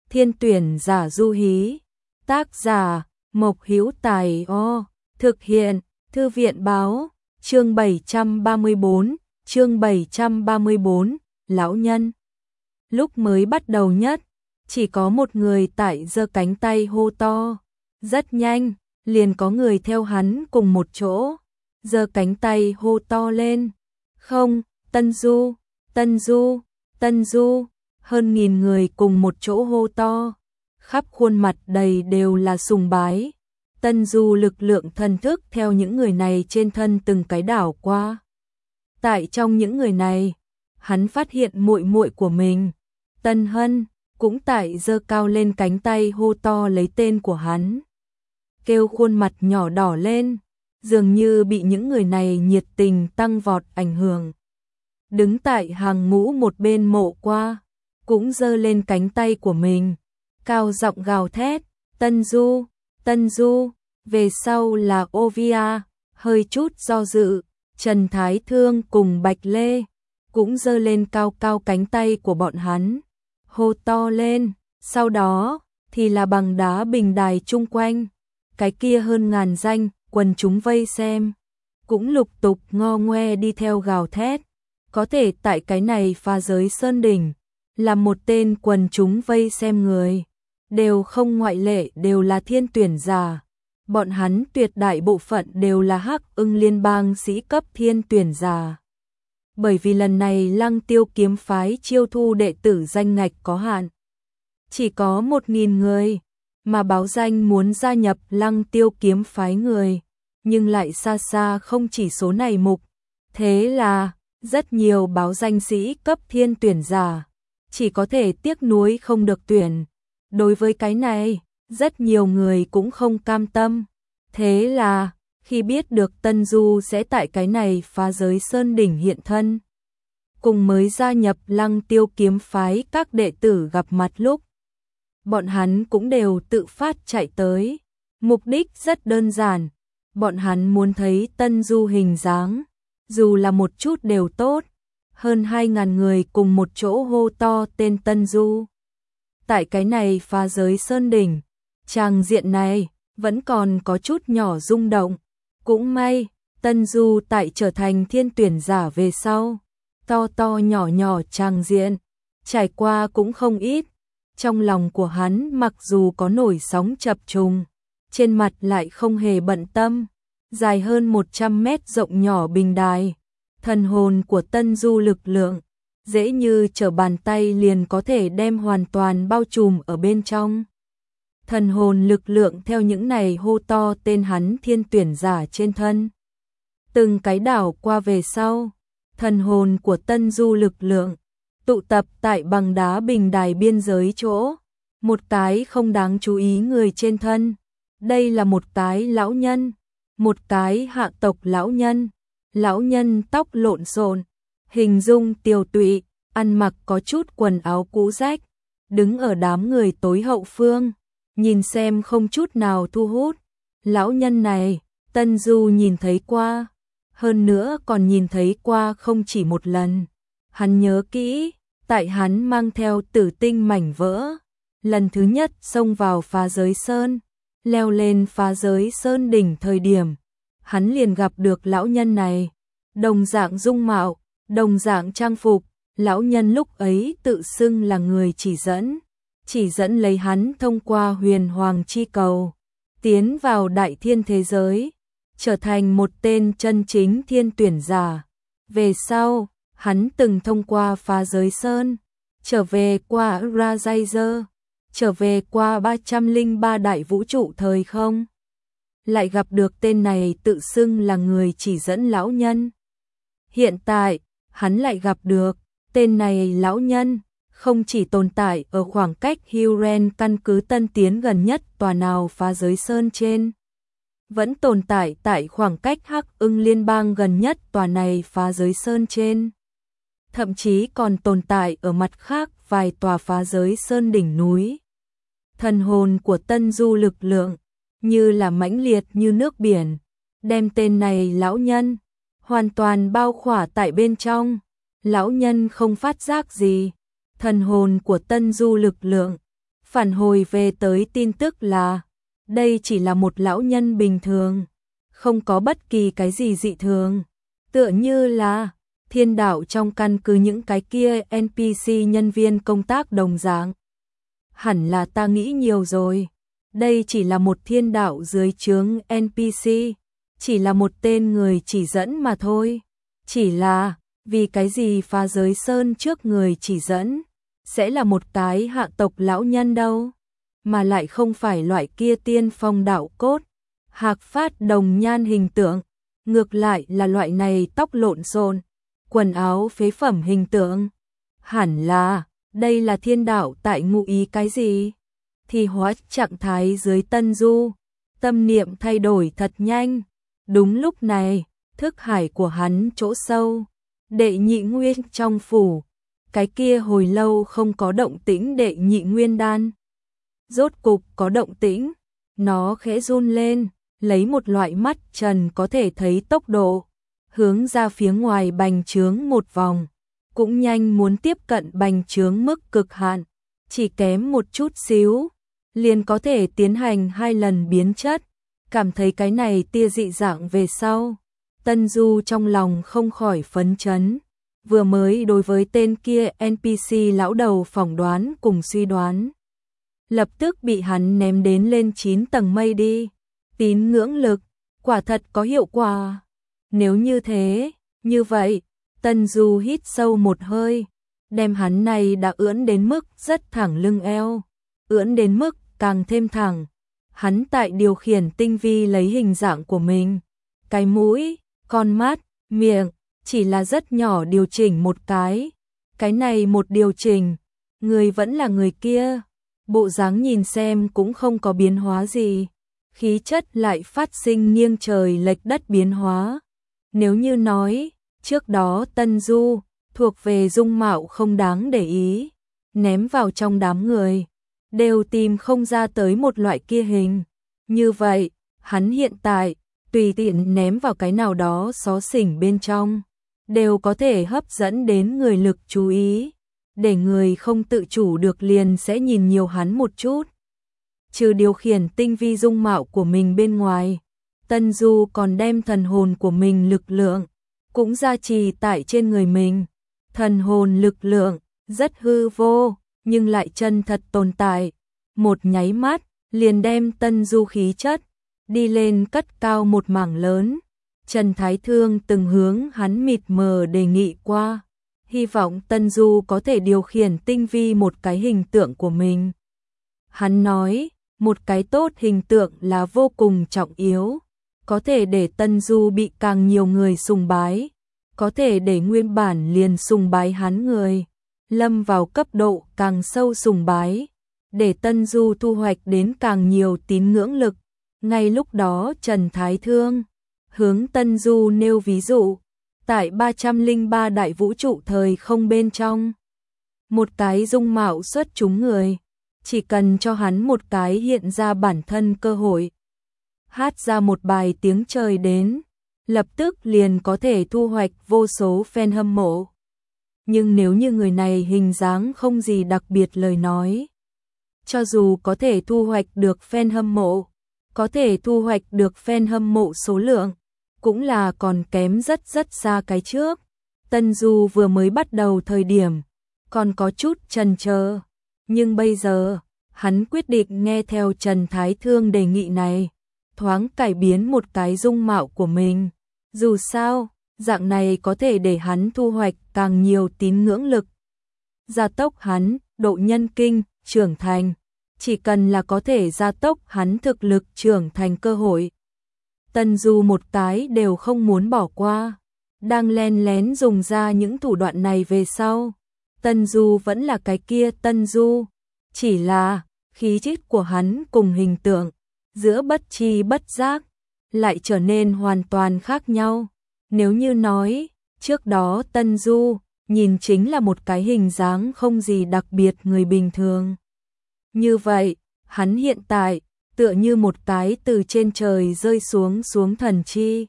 Thiên tuyển giả du hí. Tác giả Mộc Hữu Tài. Thực hiện Thư viện báo. Chương 734, lão nhân. Lúc mới bắt đầu nhất, chỉ có một người tại giơ cánh tay hô to. Rất nhanh, liền có người theo hắn cùng một chỗ, giơ cánh tay hô to lên. Không, Tân Du, Tân Du, Tân Du, hơn 1000 người cùng một chỗ hô to, khắp khuôn mặt đầy đều là sùng bái. Tân Du lực lượng thần thức theo những người này trên thân từng cái đảo qua. Tại trong những người này, hắn phát hiện muội muội của mình, Tân Hân, cũng tại giơ cao lên cánh tay hô to lấy tên của hắn. Kêu khuôn mặt nhỏ đỏ lên, dường như bị những người này nhiệt tình tăng vọt ảnh hưởng. Đứng tại hàng ngũ một bên Mộ Qua, cũng giơ lên cánh tay của mình, cao giọng gào thét, Tân Du, Tân Du, về sau là Ovia, hơi chút do dự, Trần Thái Thương cùng Bạch Lê, cũng giơ lên cao cao cánh tay của bọn hắn, hô to lên, sau đó thì là bằng đá bình đài chung quanh, cái kia hơn 1000 danh, quần chúng vây xem, cũng lục tục ngo ngoe đi theo gào thét, có thể tại cái này phá giới sơn đỉnh, là một tên quần chúng vây xem người, đều không ngoại lệ đều là thiên tuyển giả, bọn hắn tuyệt đại bộ phận đều là Hắc Ưng liên bang sĩ cấp thiên tuyển giả. Bởi vì lần này Lăng Tiêu kiếm phái chiêu thu đệ tử danh ngạch có hạn, chỉ có 1000 người, mà báo danh muốn gia nhập Lăng Tiêu kiếm phái người, nhưng lại xa xa không chỉ số này mục. Thế là, rất nhiều báo danh sĩ cấp thiên tuyển giả, chỉ có thể tiếc nuối không được tuyển. Đối với cái này, rất nhiều người cũng không cam tâm. Thế là, khi biết được Tân Du sẽ tại cái này phá giới sơn đỉnh hiện thân, cùng mới gia nhập Lăng Tiêu kiếm phái các đệ tử gặp mặt lúc, bọn hắn cũng đều tự phát chạy tới. Mục đích rất đơn giản, bọn hắn muốn thấy Tân Du hình dáng, dù là một chút đều tốt. Hơn 2000 người cùng một chỗ hô to tên Tân Du. Tại cái này phá giới sơn đỉnh, tràng diện này vẫn còn có chút nhỏ rung động. Cũng may, Tân Du tại trở thành thiên tuyển giả về sau, to to nhỏ nhỏ tràng diện, trải qua cũng không ít. Trong lòng của hắn mặc dù có nổi sóng chập trùng, trên mặt lại không hề bận tâm. Dài hơn 100 mét rộng nhỏ bình đài, thần hồn của Tân Du lực lượng, dễ như trở bàn tay liền có thể đem hoàn toàn bao trùm ở bên trong. Thần hồn lực lượng theo những này hô to tên hắn thiên tuyển giả trên thân. Từng cái đảo qua về sau, thần hồn của Tân Du lực lượng tụ tập tại bằng đá bình đài biên giới chỗ, một cái không đáng chú ý người trên thân. Đây là một cái lão nhân, một cái hạ tộc lão nhân. Lão nhân tóc lộn xộn, hình dung tiều tụy, ăn mặc có chút quần áo cũ rách, đứng ở đám người tối hậu phương, nhìn xem không chút nào thu hút. Lão nhân này, Tân Du nhìn thấy qua, hơn nữa còn nhìn thấy qua không chỉ một lần. Hắn nhớ kỹ, tại hắn mang theo tử tinh mảnh vỡ, lần thứ nhất xông vào phá giới sơn, leo lên phá giới sơn đỉnh thời điểm, hắn liền gặp được lão nhân này, đồng dạng dung mạo, đồng dạng trang phục. Lão nhân lúc ấy tự xưng là người chỉ dẫn lấy hắn thông qua huyền hoàng chi cầu, tiến vào đại thiên thế giới, trở thành một tên chân chính thiên tuyển giả. Về sau, hắn từng thông qua phá giới sơn, trở về qua Razizer, trở về qua 303 đại vũ trụ thời không, lại gặp được tên này tự xưng là người chỉ dẫn lão nhân. Hiện tại, hắn lại gặp được tên này lão nhân, không chỉ tồn tại ở khoảng cách Huren căn cứ tân tiến gần nhất tòa nào phá giới sơn trên, vẫn tồn tại tại khoảng cách Hắc Ưng liên bang gần nhất tòa này phá giới sơn trên, thậm chí còn tồn tại ở mặt khác vài tòa phá giới sơn đỉnh núi. Thần hồn của Tân Du lực lượng như là mãnh liệt như nước biển, đem tên này lão nhân hoàn toàn bao khỏa tại bên trong. Lão nhân không phát giác gì, thần hồn của Tân Du lực lượng phản hồi về tới tin tức là đây chỉ là một lão nhân bình thường, không có bất kỳ cái gì dị thường, tựa như là thiên đạo trong căn cứ những cái kia NPC nhân viên công tác đồng dạng. Hẳn là ta nghĩ nhiều rồi, đây chỉ là một thiên đạo dưới trướng NPC, chỉ là một tên người chỉ dẫn mà thôi, chỉ là vì cái gì Phá Giới Sơn trước người chỉ dẫn sẽ là một cái hạ tộc lão nhân đâu, mà lại không phải loại kia tiên phong đạo cốt, hạc phát đồng nhan hình tượng, ngược lại là loại này tóc lộn xộn, quần áo phế phẩm hình tượng. Hẳn là, đây là thiên đạo tại ngụ ý cái gì? Thì hóa trạng thái dưới Tân Du, tâm niệm thay đổi thật nhanh. Đúng lúc này, thức hải của hắn chỗ sâu, Đệ Nhị Nguyên trong phủ, cái kia hồi lâu không có động tĩnh Đệ Nhị Nguyên đan. Rốt cục có động tĩnh, nó khẽ run lên, lấy một loại mắt trần có thể thấy tốc độ, hướng ra phía ngoài bành trướng một vòng, cũng nhanh muốn tiếp cận bành trướng mức cực hạn, chỉ kém một chút xíu, liền có thể tiến hành 2 lần biến chất. Cảm thấy cái này tia dị dạng về sau, Tân Du trong lòng không khỏi phấn chấn, vừa mới đối với tên kia NPC lão đầu phỏng đoán cùng suy đoán, lập tức bị hắn ném đến lên 9 tầng mây đi. Tín ngưỡng lực, quả thật có hiệu quả. Nếu như thế, như vậy, Tân Du hít sâu một hơi, đem hắn này đã ưỡn đến mức rất thẳng lưng eo, ưỡn đến mức càng thêm thẳng. Hắn tại điều khiển tinh vi lấy hình dạng của mình, cái mũi, con mắt, miệng, chỉ là rất nhỏ điều chỉnh một cái này một điều chỉnh, người vẫn là người kia, bộ dáng nhìn xem cũng không có biến hóa gì, khí chất lại phát sinh nghiêng trời lệch đất biến hóa. Nếu như nói, trước đó Tân Du, thuộc về dung mạo không đáng để ý, ném vào trong đám người, đều tìm không ra tới một loại kia hình. Như vậy, hắn hiện tại, tùy tiện ném vào cái nào đó xó xỉnh bên trong, đều có thể hấp dẫn đến người lực chú ý, để người không tự chủ được liền sẽ nhìn nhiều hắn một chút. Trừ điều khiển tinh vi dung mạo của mình bên ngoài, Tân Du còn đem thần hồn của mình lực lượng, cũng gia trì tại trên người mình. Thần hồn lực lượng, rất hư vô, nhưng lại chân thật tồn tại. Một nháy mắt, liền đem Tân Du khí chất, đi lên cất cao một mảng lớn. Trần Thái Thương từng hướng hắn mịt mờ đề nghị qua, hy vọng Tân Du có thể điều khiển tinh vi một cái hình tượng của mình. Hắn nói, một cái tốt hình tượng là vô cùng trọng yếu, có thể để Tân Du bị càng nhiều người sùng bái, có thể để nguyên bản liền sùng bái hắn người, lâm vào cấp độ càng sâu sùng bái, để Tân Du thu hoạch đến càng nhiều tín ngưỡng lực. Ngay lúc đó Trần Thái Thương hướng Tân Du nêu ví dụ, tại 303 đại vũ trụ thời không bên trong, một cái dung mạo xuất chúng người, chỉ cần cho hắn một cái hiện ra bản thân cơ hội, hát ra một bài tiếng trời đến, lập tức liền có thể thu hoạch vô số fan hâm mộ. Nhưng nếu như người này hình dáng không gì đặc biệt lời nói, cho dù có thể thu hoạch được fan hâm mộ, có thể thu hoạch được fan hâm mộ số lượng, cũng là còn kém rất rất xa cái trước. Tân Du vừa mới bắt đầu thời điểm, còn có chút chần chờ, nhưng bây giờ, hắn quyết định nghe theo Trần Thái Thương đề nghị này, thoáng cải biến một cái dung mạo của mình. Dù sao, dạng này có thể để hắn thu hoạch càng nhiều tín ngưỡng lực, gia tốc hắn, độ nhân kinh, trưởng thành, chỉ cần là có thể gia tốc hắn thực lực trưởng thành cơ hội. Tân Du một cái đều không muốn bỏ qua, đang len lén dùng ra những thủ đoạn này về sau. Tân Du vẫn là cái kia Tân Du, chỉ là khí chất của hắn cùng hình tượng, giữa bất tri bất giác, lại trở nên hoàn toàn khác nhau. Nếu như nói, trước đó Tân Du, nhìn chính là một cái hình dáng không gì đặc biệt người bình thường. Như vậy, hắn hiện tại, tựa như một cái từ trên trời rơi xuống thần chi.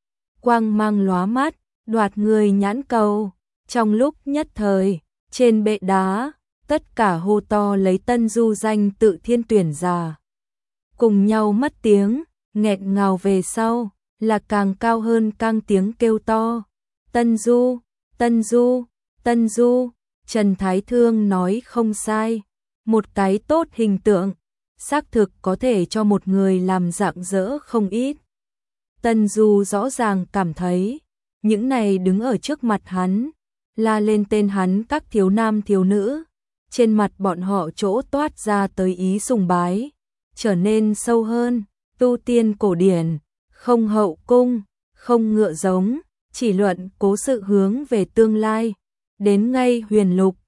Quang mang lóa mắt, đoạt người nhãn cầu, trong lúc nhất thời, trên bệ đá, tất cả hô to lấy Tân Du danh tự thiên tuyển giả. Cùng nhau mất tiếng, nghẹn ngào về sau, là càng cao hơn càng tiếng kêu to. Tân Du, Tân Du, Tân Du, Trần Thái Thương nói không sai. Một cái tốt hình tượng, xác thực có thể cho một người làm rạng rỡ không ít. Tân Du rõ ràng cảm thấy, những này đứng ở trước mặt hắn, la lên tên hắn các thiếu nam thiếu nữ, trên mặt bọn họ chỗ toát ra tới ý sùng bái, trở nên sâu hơn. Tu tiên cổ điển, không hậu cung, không ngựa giống, chỉ luận cố sự hướng về tương lai. Đến ngay huyền lục,